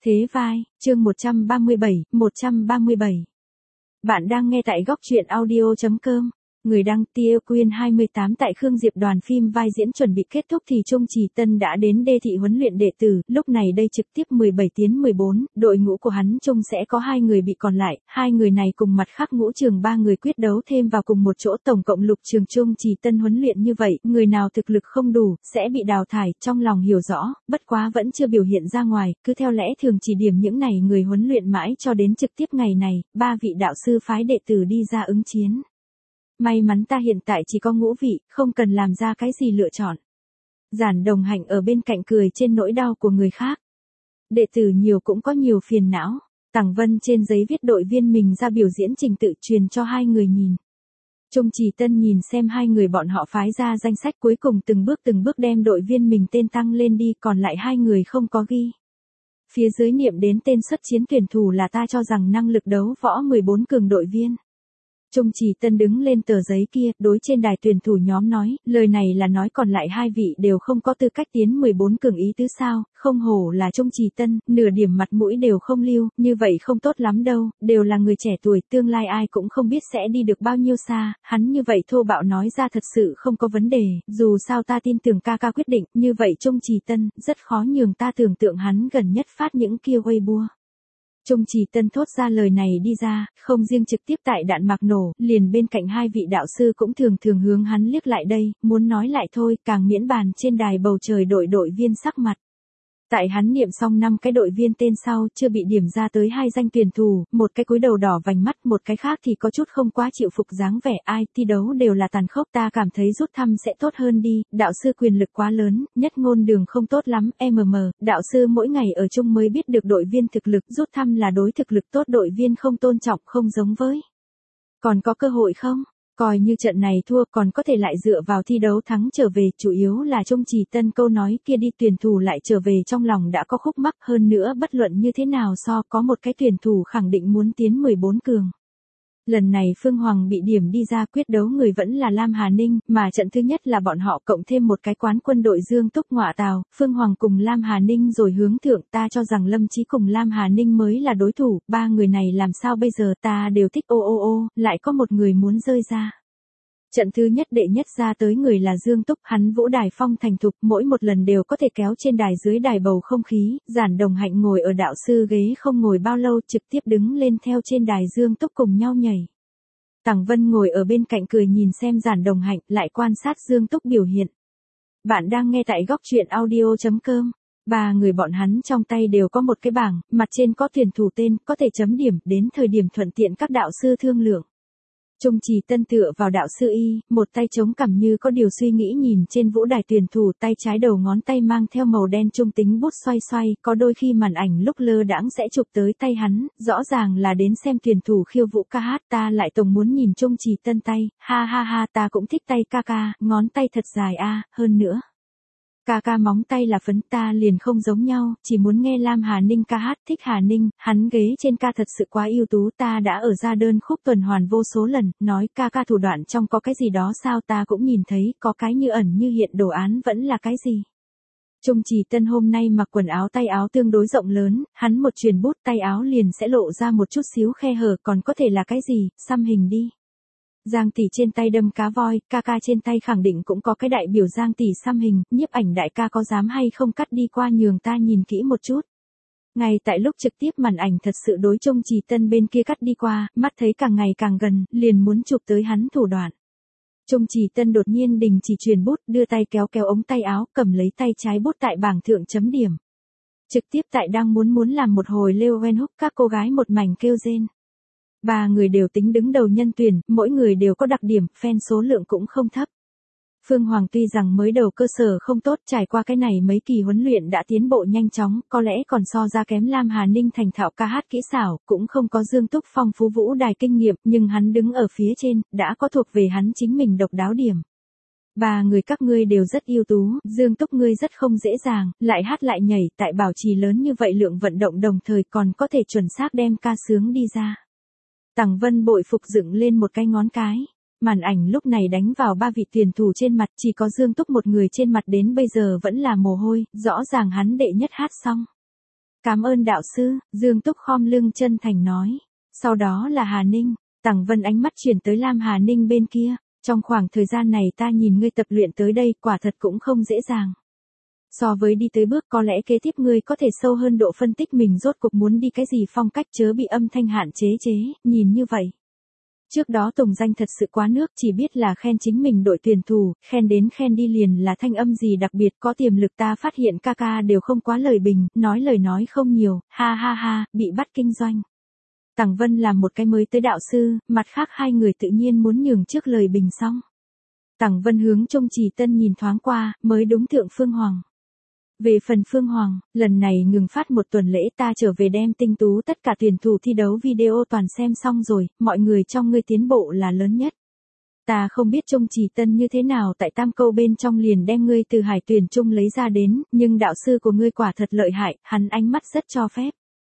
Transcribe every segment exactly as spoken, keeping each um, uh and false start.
Thế vai, chương một trăm ba mươi bảy, một trăm ba mươi bảy. Bạn đang nghe tại góc truyện audio chấm com. Người đăng Tia Quyên hai mươi tám. Tại Khương Diệp đoàn phim vai diễn chuẩn bị kết thúc thì Trung Trì Tân đã đến đê thị huấn luyện đệ tử, lúc này đây trực tiếp mười bảy tiến mười bốn, đội ngũ của hắn Trung sẽ có hai người bị còn lại, hai người này cùng mặt khác ngũ trường ba người quyết đấu thêm vào cùng một chỗ, tổng cộng lục trường Trung Trì Tân huấn luyện như vậy, người nào thực lực không đủ, sẽ bị đào thải, trong lòng hiểu rõ, bất quá vẫn chưa biểu hiện ra ngoài, cứ theo lẽ thường chỉ điểm những này người huấn luyện mãi cho đến trực tiếp ngày này, ba vị đạo sư phái đệ tử đi ra ứng chiến. May mắn ta hiện tại chỉ có ngũ vị, không cần làm ra cái gì lựa chọn. Giản Đồng Hạnh ở bên cạnh cười trên nỗi đau của người khác. Đệ tử nhiều cũng có nhiều phiền não. Tằng Vân trên giấy viết đội viên mình ra biểu diễn trình tự truyền cho hai người nhìn. Trung Trì Tân nhìn xem hai người bọn họ phái ra danh sách, cuối cùng từng bước từng bước đem đội viên mình tên tăng lên đi, còn lại hai người không có ghi. Phía dưới niệm đến tên xuất chiến tuyển thủ là ta cho rằng năng lực đấu võ mười bốn cường đội viên. Trung Trì Tân đứng lên tờ giấy kia, đối trên đài tuyển thủ nhóm nói, lời này là nói còn lại hai vị đều không có tư cách tiến mười bốn cường ý tứ sao, không hổ là Trung Trì Tân, nửa điểm mặt mũi đều không lưu, như vậy không tốt lắm đâu, đều là người trẻ tuổi, tương lai ai cũng không biết sẽ đi được bao nhiêu xa, hắn như vậy thô bạo nói ra thật sự không có vấn đề, dù sao ta tin tưởng ca ca quyết định, như vậy Trung Trì Tân, rất khó nhường ta tưởng tượng hắn gần nhất phát những kia Weibo. Trung Trì Tân thốt ra lời này đi ra, không riêng trực tiếp tại đạn mạc nổ, liền bên cạnh hai vị đạo sư cũng thường thường hướng hắn liếc lại đây, muốn nói lại thôi, càng miễn bàn trên đài bầu trời đội đội viên sắc mặt. Tại hắn niệm xong năm cái đội viên tên sau, chưa bị điểm ra tới hai danh tuyển thủ, một cái cúi đầu đỏ vành mắt, một cái khác thì có chút không quá chịu phục dáng vẻ, ai, thi đấu đều là tàn khốc, ta cảm thấy rút thăm sẽ tốt hơn đi, đạo sư quyền lực quá lớn, nhất ngôn đường không tốt lắm, mm, đạo sư mỗi ngày ở chung mới biết được đội viên thực lực, rút thăm là đối thực lực tốt đội viên không tôn trọng, không giống với. Còn có cơ hội không? Coi như trận này thua còn có thể lại dựa vào thi đấu thắng trở về, chủ yếu là Trung Trì Tân câu nói kia đi, tuyển thủ lại trở về trong lòng đã có khúc mắc, hơn nữa bất luận như thế nào so có một cái tuyển thủ khẳng định muốn tiến mười bốn cường. Lần này Phương Hoàng bị điểm đi ra, quyết đấu người vẫn là Lam Hà Ninh, mà trận thứ nhất là bọn họ cộng thêm một cái quán quân đội Dương Túc Ngọa Tào, Phương Hoàng cùng Lam Hà Ninh rồi hướng thượng, ta cho rằng Lâm Chí cùng Lam Hà Ninh mới là đối thủ, ba người này làm sao bây giờ, ta đều thích ô ô ô, lại có một người muốn rơi ra. Trận thứ nhất đệ nhất ra tới người là Dương Túc, hắn vũ đài phong thành thục, mỗi một lần đều có thể kéo trên đài dưới đài bầu không khí, Giản Đồng Hạnh ngồi ở đạo sư ghế không ngồi bao lâu, trực tiếp đứng lên theo trên đài Dương Túc cùng nhau nhảy. Tằng Vân ngồi ở bên cạnh cười nhìn xem Giản Đồng Hạnh, lại quan sát Dương Túc biểu hiện. Bạn đang nghe tại góc truyện audio chấm com. Ba người bọn hắn trong tay đều có một cái bảng, mặt trên có tuyển thủ tên, có thể chấm điểm, đến thời điểm thuận tiện các đạo sư thương lượng. Trung Trì Tân tựa vào đạo sư y, một tay chống cằm như có điều suy nghĩ nhìn trên vũ đài tuyển thủ, tay trái đầu ngón tay mang theo màu đen trung tính bút xoay xoay, có đôi khi màn ảnh lúc lơ đãng sẽ chụp tới tay hắn, rõ ràng là đến xem tuyển thủ khiêu vũ ca hát, ta lại tổng muốn nhìn Trung Trì Tân tay, ha ha ha, ta cũng thích tay ca ca, ngón tay thật dài a, hơn nữa. Ca ca móng tay là phấn, ta liền không giống nhau, chỉ muốn nghe Lam Hà Ninh ca hát, thích Hà Ninh, hắn ghế trên ca thật sự quá ưu tú, ta đã ở ra đơn khúc tuần hoàn vô số lần, nói ca ca thủ đoạn trong có cái gì đó sao, ta cũng nhìn thấy, có cái như ẩn như hiện, đồ án vẫn là cái gì. Trung Trì Tân hôm nay mặc quần áo tay áo tương đối rộng lớn, hắn một chuyền bút tay áo liền sẽ lộ ra một chút xíu khe hở, còn có thể là cái gì, xăm hình đi. Giang tỷ trên tay đâm cá voi, ca ca trên tay khẳng định cũng có cái đại biểu Giang tỷ xăm hình, nhiếp ảnh đại ca có dám hay không cắt đi qua nhường ta nhìn kỹ một chút. Ngay tại lúc trực tiếp màn ảnh thật sự đối Trung Trì Tân bên kia cắt đi qua, mắt thấy càng ngày càng gần, liền muốn chụp tới hắn thủ đoạn. Trung Trì Tân đột nhiên đình chỉ truyền bút, đưa tay kéo kéo ống tay áo, cầm lấy tay trái bút tại bảng thượng chấm điểm. Trực tiếp tại đang muốn muốn làm một hồi lêu wen húc, các cô gái một mảnh kêu rên. Ba người đều tính đứng đầu nhân tuyển, mỗi người đều có đặc điểm, fan số lượng cũng không thấp. Phương Hoàng tuy rằng mới đầu cơ sở không tốt, trải qua cái này mấy kỳ huấn luyện đã tiến bộ nhanh chóng, có lẽ còn so ra kém Lam Hà Ninh thành thạo ca hát kỹ xảo, cũng không có Dương Túc phong phú vũ đài kinh nghiệm, nhưng hắn đứng ở phía trên, đã có thuộc về hắn chính mình độc đáo điểm. Ba người các ngươi đều rất ưu tú, Dương Túc ngươi rất không dễ dàng, lại hát lại nhảy, tại bảo trì lớn như vậy lượng vận động đồng thời còn có thể chuẩn xác đem ca sướng đi ra. Tằng Vân bội phục dựng lên một cái ngón cái. Màn ảnh lúc này đánh vào ba vị tuyển thủ trên mặt, chỉ có Dương Túc một người trên mặt đến bây giờ vẫn là mồ hôi, rõ ràng hắn đệ nhất hát xong. Cảm ơn đạo sư, Dương Túc khom lưng chân thành nói. Sau đó là Hà Ninh, Tằng Vân ánh mắt chuyển tới Lam Hà Ninh bên kia. Trong khoảng thời gian này ta nhìn ngươi tập luyện tới đây quả thật cũng không dễ dàng. So với đi tới bước có lẽ kế tiếp ngươi có thể sâu hơn độ phân tích mình rốt cuộc muốn đi cái gì phong cách chớ bị âm thanh hạn chế chế, nhìn như vậy. Trước đó Tùng Danh thật sự quá nước chỉ biết là khen chính mình đội tuyển thủ, khen đến khen đi liền là thanh âm gì đặc biệt có tiềm lực ta phát hiện ca ca đều không quá lời bình, nói lời nói không nhiều, ha ha ha, bị bắt kinh doanh. Tằng Vân làm một cái mới tới đạo sư, mặt khác hai người tự nhiên muốn nhường trước lời bình xong. Tằng Vân hướng Trung Trì Tân nhìn thoáng qua, mới đúng thượng Phương Hoàng. Về phần Phương Hoàng, lần này ngừng phát một tuần lễ ta trở về đem tinh tú tất cả tuyển thủ thi đấu video toàn xem xong rồi, mọi người trong ngươi tiến bộ là lớn nhất. Ta không biết Trung Trì Tân như thế nào tại tam câu bên trong liền đem ngươi từ hải tuyển trung lấy ra đến, nhưng đạo sư của ngươi quả thật lợi hại, hắn ánh mắt rất cho phép.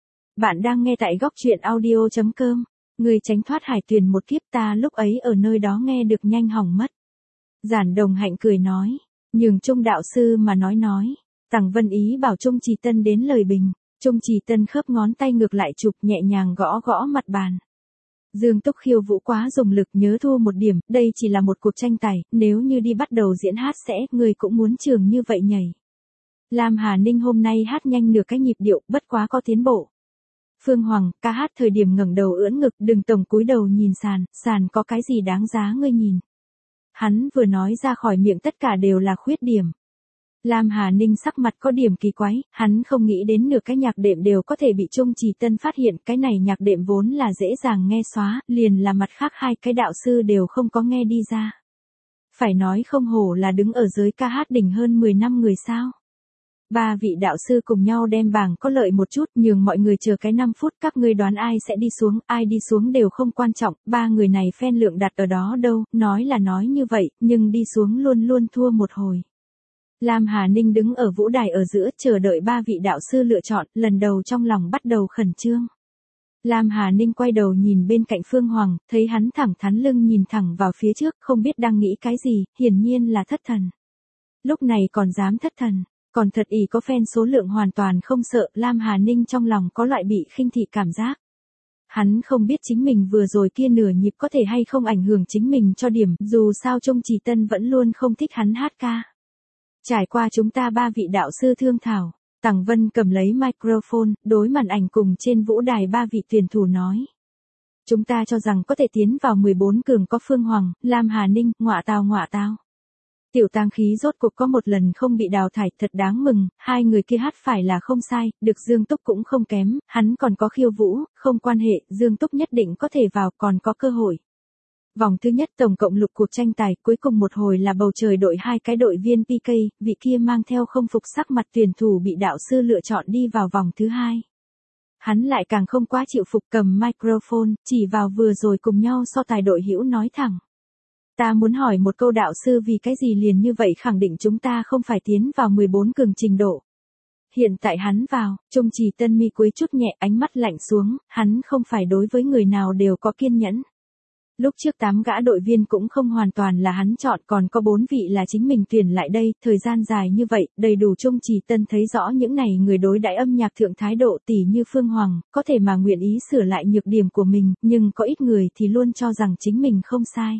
Bạn đang nghe tại góc truyện audio chấm com, ngươi tránh thoát hải tuyển một kiếp ta lúc ấy ở nơi đó nghe được nhanh hỏng mất. Giản Đồng Hạnh cười nói, nhường Trung đạo sư mà nói nói. Tằng Vân ý bảo Trung Trì Tân đến lời bình, Trung Trì Tân khớp ngón tay ngược lại chụp nhẹ nhàng gõ gõ mặt bàn. Dương Túc khiêu vũ quá dùng lực nhớ thua một điểm, đây chỉ là một cuộc tranh tài, nếu như đi bắt đầu diễn hát sẽ, người cũng muốn trường như vậy nhảy. Lam Hà Ninh hôm nay hát nhanh nửa cái nhịp điệu, bất quá có tiến bộ. Phương Hoàng, ca hát thời điểm ngẩng đầu ưỡn ngực, đừng tổng cúi đầu nhìn sàn, sàn có cái gì đáng giá ngươi nhìn. Hắn vừa nói ra khỏi miệng tất cả đều là khuyết điểm. Lam Hà Ninh sắc mặt có điểm kỳ quái, hắn không nghĩ đến nửa cái nhạc đệm đều có thể bị Trung Trì Tân phát hiện, cái này nhạc đệm vốn là dễ dàng nghe xóa, liền là mặt khác hai cái đạo sư đều không có nghe đi ra. Phải nói không hổ là đứng ở giới ca hát đỉnh hơn mười năm người sao. Ba vị đạo sư cùng nhau đem bảng có lợi một chút, nhường mọi người chờ cái năm phút các ngươi đoán ai sẽ đi xuống, ai đi xuống đều không quan trọng, ba người này fan lượng đặt ở đó đâu, nói là nói như vậy, nhưng đi xuống luôn luôn thua một hồi. Lam Hà Ninh đứng ở vũ đài ở giữa chờ đợi ba vị đạo sư lựa chọn, lần đầu trong lòng bắt đầu khẩn trương. Lam Hà Ninh quay đầu nhìn bên cạnh Phương Hoàng, thấy hắn thẳng thắn lưng nhìn thẳng vào phía trước, không biết đang nghĩ cái gì, hiển nhiên là thất thần. Lúc này còn dám thất thần, còn thật ỷ có fan số lượng hoàn toàn không sợ, Lam Hà Ninh trong lòng có loại bị khinh thị cảm giác. Hắn không biết chính mình vừa rồi kia nửa nhịp có thể hay không ảnh hưởng chính mình cho điểm, dù sao Trung Trì Tân vẫn luôn không thích hắn hát ca. Trải qua chúng ta ba vị đạo sư thương thảo, Tằng Vân cầm lấy microphone, đối màn ảnh cùng trên vũ đài ba vị tuyển thủ nói. Chúng ta cho rằng có thể tiến vào mười bốn cường có Phương Hoàng, Lam Hà Ninh, ngọa tào ngọa tào. Tiểu Tang khí rốt cuộc có một lần không bị đào thải, thật đáng mừng, hai người kia hát phải là không sai, được Dương Túc cũng không kém, hắn còn có khiêu vũ, không quan hệ, Dương Túc nhất định có thể vào, còn có cơ hội. Vòng thứ nhất tổng cộng lục cuộc tranh tài, cuối cùng một hồi là bầu trời đội hai cái đội viên pê ca, vị kia mang theo không phục sắc mặt tuyển thủ bị đạo sư lựa chọn đi vào vòng thứ hai. Hắn lại càng không quá chịu phục cầm microphone, chỉ vào vừa rồi cùng nhau so tài đội hữu nói thẳng. Ta muốn hỏi một câu đạo sư vì cái gì liền như vậy khẳng định chúng ta không phải tiến vào mười bốn cường trình độ. Hiện tại hắn vào, Trung Trì Tân mi cúi chút nhẹ ánh mắt lạnh xuống, hắn không phải đối với người nào đều có kiên nhẫn. Lúc trước tám gã đội viên cũng không hoàn toàn là hắn chọn, còn có bốn vị là chính mình tuyển lại đây, thời gian dài như vậy, đầy đủ Trung Trì Tân thấy rõ những này người đối đãi âm nhạc thượng thái độ tỷ như Phương Hoàng, có thể mà nguyện ý sửa lại nhược điểm của mình, nhưng có ít người thì luôn cho rằng chính mình không sai.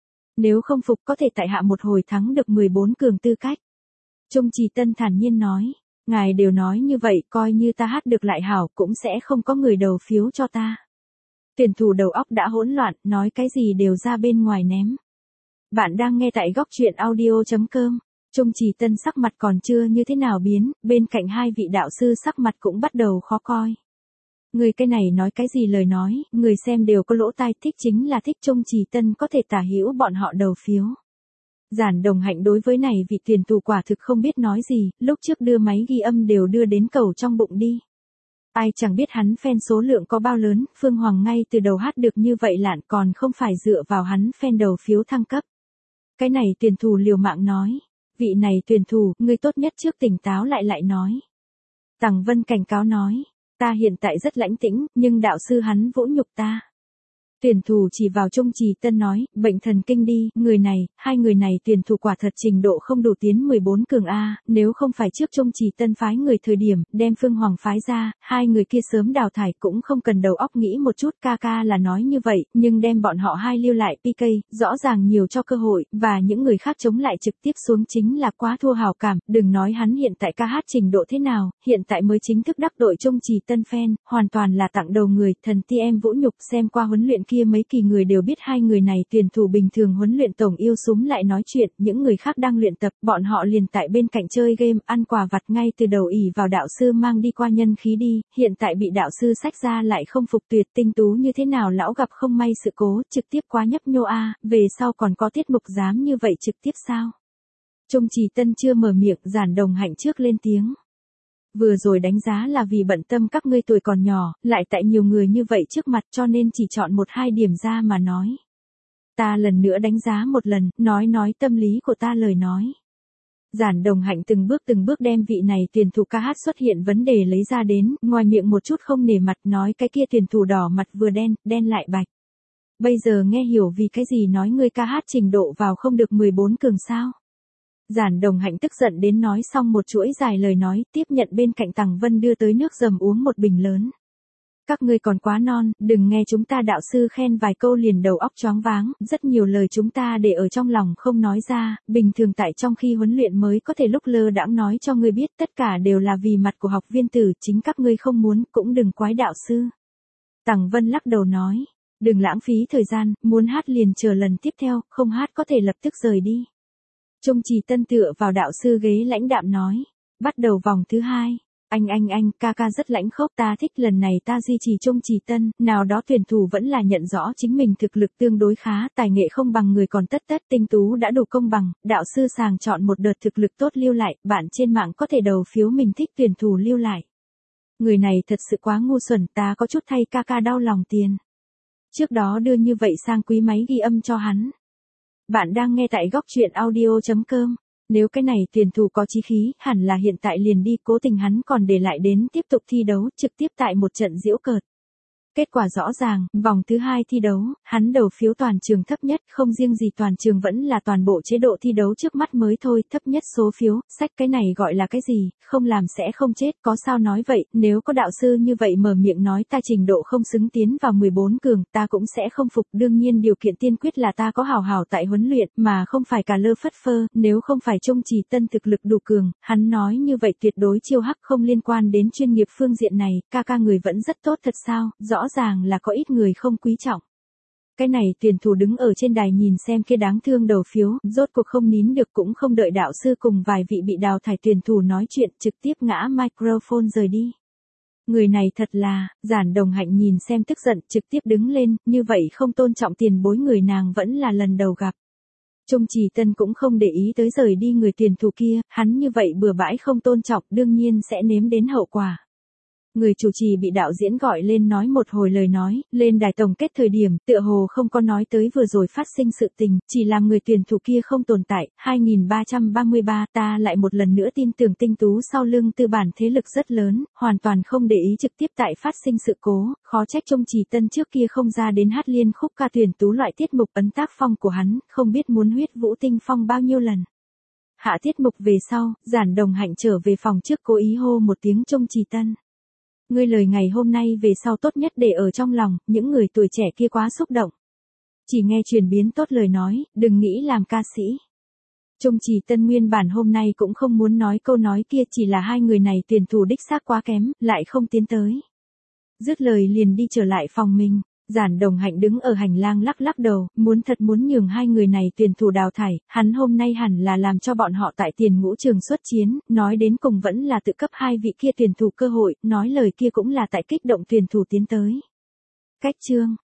Nếu không phục có thể tại hạ một hồi thắng được mười bốn cường tư cách. Trung Trì Tân thản nhiên nói, ngài đều nói như vậy, coi như ta hát được lại hảo cũng sẽ không có người đầu phiếu cho ta. Tuyển thủ đầu óc đã hỗn loạn, nói cái gì đều ra bên ngoài ném. Bạn đang nghe tại góc truyện audio chấm com. Trung Trì Tân sắc mặt còn chưa như thế nào biến, bên cạnh hai vị đạo sư sắc mặt cũng bắt đầu khó coi. Người cái này nói cái gì lời nói, người xem đều có lỗ tai, thích chính là thích Trung Trì Tân có thể tả hữu bọn họ đầu phiếu. Giản Đồng Hạnh đối với này vị tuyển thủ quả thực không biết nói gì, lúc trước đưa máy ghi âm đều đưa đến cầu trong bụng đi. Ai chẳng biết hắn fan số lượng có bao lớn, Phương Hoàng ngay từ đầu hát được như vậy lạn còn không phải dựa vào hắn fan đầu phiếu thăng cấp. Cái này tuyển thủ liều mạng nói, vị này tuyển thủ, ngươi tốt nhất trước tỉnh táo lại lại nói. Tằng Vân cảnh cáo nói, ta hiện tại rất lãnh tĩnh, nhưng đạo sư hắn vũ nhục ta. Tuyển thủ chỉ vào Trung Trì Tân nói, bệnh thần kinh đi, người này, hai người này tuyển thủ quả thật trình độ không đủ tiến mười bốn cường A, nếu không phải trước Trung Trì Tân phái người thời điểm, đem Phương Hoàng phái ra, hai người kia sớm đào thải cũng không cần đầu óc nghĩ một chút, ca ca là nói như vậy, nhưng đem bọn họ hai lưu lại pê ca, rõ ràng nhiều cho cơ hội, và những người khác chống lại trực tiếp xuống chính là quá thua hào cảm, đừng nói hắn hiện tại ca hát trình độ thế nào, hiện tại mới chính thức đắc đội Trung Trì Tân fan, hoàn toàn là tặng đầu người, thần ti em vũ nhục, xem qua huấn luyện kia mấy kỳ người đều biết hai người này tuyển thủ bình thường huấn luyện tổng yêu súng lại nói chuyện, những người khác đang luyện tập, bọn họ liền tại bên cạnh chơi game, ăn quà vặt ngay từ đầu ỉ vào đạo sư mang đi qua nhân khí đi, hiện tại bị đạo sư sách ra lại không phục tuyệt tinh tú như thế nào lão gặp không may sự cố, trực tiếp quá nhấp nhô a, về sau còn có tiết mục dám như vậy trực tiếp sao? Trung Trì Tân chưa mở miệng, Giản Đồng Hạnh trước lên tiếng. Vừa rồi đánh giá là vì bận tâm các ngươi tuổi còn nhỏ, lại tại nhiều người như vậy trước mặt cho nên chỉ chọn một hai điểm ra mà nói. Ta lần nữa đánh giá một lần, nói nói tâm lý của ta lời nói. Giản Đồng Hạnh từng bước từng bước đem vị này tuyển thủ ca hát xuất hiện vấn đề lấy ra đến, ngoài miệng một chút không nể mặt nói cái kia tuyển thủ đỏ mặt vừa đen, đen lại bạch. Bây giờ nghe hiểu vì cái gì nói ngươi ca hát trình độ vào không được mười bốn cường sao. Giản Đồng Hạnh tức giận đến nói xong một chuỗi dài lời nói, tiếp nhận bên cạnh Tằng Vân đưa tới nước dầm uống một bình lớn. Các ngươi còn quá non, đừng nghe chúng ta đạo sư khen vài câu liền đầu óc choáng váng, rất nhiều lời chúng ta để ở trong lòng không nói ra, bình thường tại trong khi huấn luyện mới có thể lúc lơ đãng nói cho ngươi biết, tất cả đều là vì mặt của học viên tử, chính các ngươi không muốn, cũng đừng quái đạo sư. Tằng Vân lắc đầu nói, đừng lãng phí thời gian, muốn hát liền chờ lần tiếp theo, không hát có thể lập tức rời đi. Trung Trì Tân tựa vào đạo sư ghế lãnh đạm nói, bắt đầu vòng thứ hai. Anh anh anh, ca ca rất lãnh khốc, ta thích lần này ta duy trì Trung Trì Tân, nào đó tuyển thủ vẫn là nhận rõ chính mình thực lực tương đối khá, tài nghệ không bằng người còn tất tất tinh tú đã đủ công bằng, đạo sư sàng chọn một đợt thực lực tốt lưu lại, bạn trên mạng có thể đầu phiếu mình thích tuyển thủ lưu lại. Người này thật sự quá ngu xuẩn, ta có chút thay ca ca đau lòng tiền. Trước đó đưa như vậy sang quý máy ghi âm cho hắn. Bạn đang nghe tại góc truyện audio chấm com. Nếu cái này tuyển thủ có chí khí, hẳn là hiện tại liền đi, cố tình hắn còn để lại đến tiếp tục thi đấu, trực tiếp tại một trận giễu cợt. Kết quả rõ ràng, vòng thứ hai thi đấu, hắn đầu phiếu toàn trường thấp nhất, không riêng gì toàn trường vẫn là toàn bộ chế độ thi đấu trước mắt mới thôi, thấp nhất số phiếu, sách cái này gọi là cái gì, không làm sẽ không chết, có sao nói vậy, nếu có đạo sư như vậy mở miệng nói ta trình độ không xứng tiến vào mười bốn cường, ta cũng sẽ không phục, đương nhiên điều kiện tiên quyết là ta có hào hào tại huấn luyện, mà không phải cả lơ phất phơ, nếu không phải Trung Trì Tân thực lực đủ cường, hắn nói như vậy tuyệt đối chiêu hắc không liên quan đến chuyên nghiệp phương diện này, ca ca người vẫn rất tốt thật sao, rõ Rõ ràng là có ít người không quý trọng. Cái này tuyển thủ đứng ở trên đài nhìn xem kia đáng thương đầu phiếu, rốt cuộc không nín được cũng không đợi đạo sư cùng vài vị bị đào thải tuyển thủ nói chuyện, trực tiếp ngã microphone rời đi. Người này thật là, Giản Đồng Hạnh nhìn xem tức giận, trực tiếp đứng lên, như vậy không tôn trọng tiền bối người nàng vẫn là lần đầu gặp. Trung Trì Tân cũng không để ý tới rời đi người tuyển thủ kia, hắn như vậy bừa bãi không tôn trọng, đương nhiên sẽ nếm đến hậu quả. Người chủ trì bị đạo diễn gọi lên nói một hồi lời nói, lên đài tổng kết thời điểm, tựa hồ không có nói tới vừa rồi phát sinh sự tình, chỉ làm người tuyển thủ kia không tồn tại, hai nghìn ba trăm ba mươi ba ta lại một lần nữa tin tưởng tinh tú sau lưng tư bản thế lực rất lớn, hoàn toàn không để ý trực tiếp tại phát sinh sự cố, khó trách Trung Trì Tân trước kia không ra đến hát liên khúc ca tuyển tú loại tiết mục ấn tác phong của hắn, không biết muốn huyết vũ tinh phong bao nhiêu lần. Hạ tiết mục về sau, Giản Đồng Hạnh trở về phòng trước cố ý hô một tiếng Trung Trì Tân. Ngươi lời ngày hôm nay về sau tốt nhất để ở trong lòng, những người tuổi trẻ kia quá xúc động. Chỉ nghe chuyển biến tốt lời nói, đừng nghĩ làm ca sĩ. Trung Trì Tân nguyên bản hôm nay cũng không muốn nói câu nói kia, chỉ là hai người này tuyển thủ đích xác quá kém, lại không tiến tới. Dứt lời liền đi trở lại phòng mình. Giản Đồng Hạnh đứng ở hành lang lắc lắc đầu, muốn thật muốn nhường hai người này tuyển thủ đào thải, hắn hôm nay hẳn là làm cho bọn họ tại tiền ngũ trường xuất chiến, nói đến cùng vẫn là tự cấp hai vị kia tuyển thủ cơ hội, nói lời kia cũng là tại kích động tuyển thủ tiến tới. Cách chương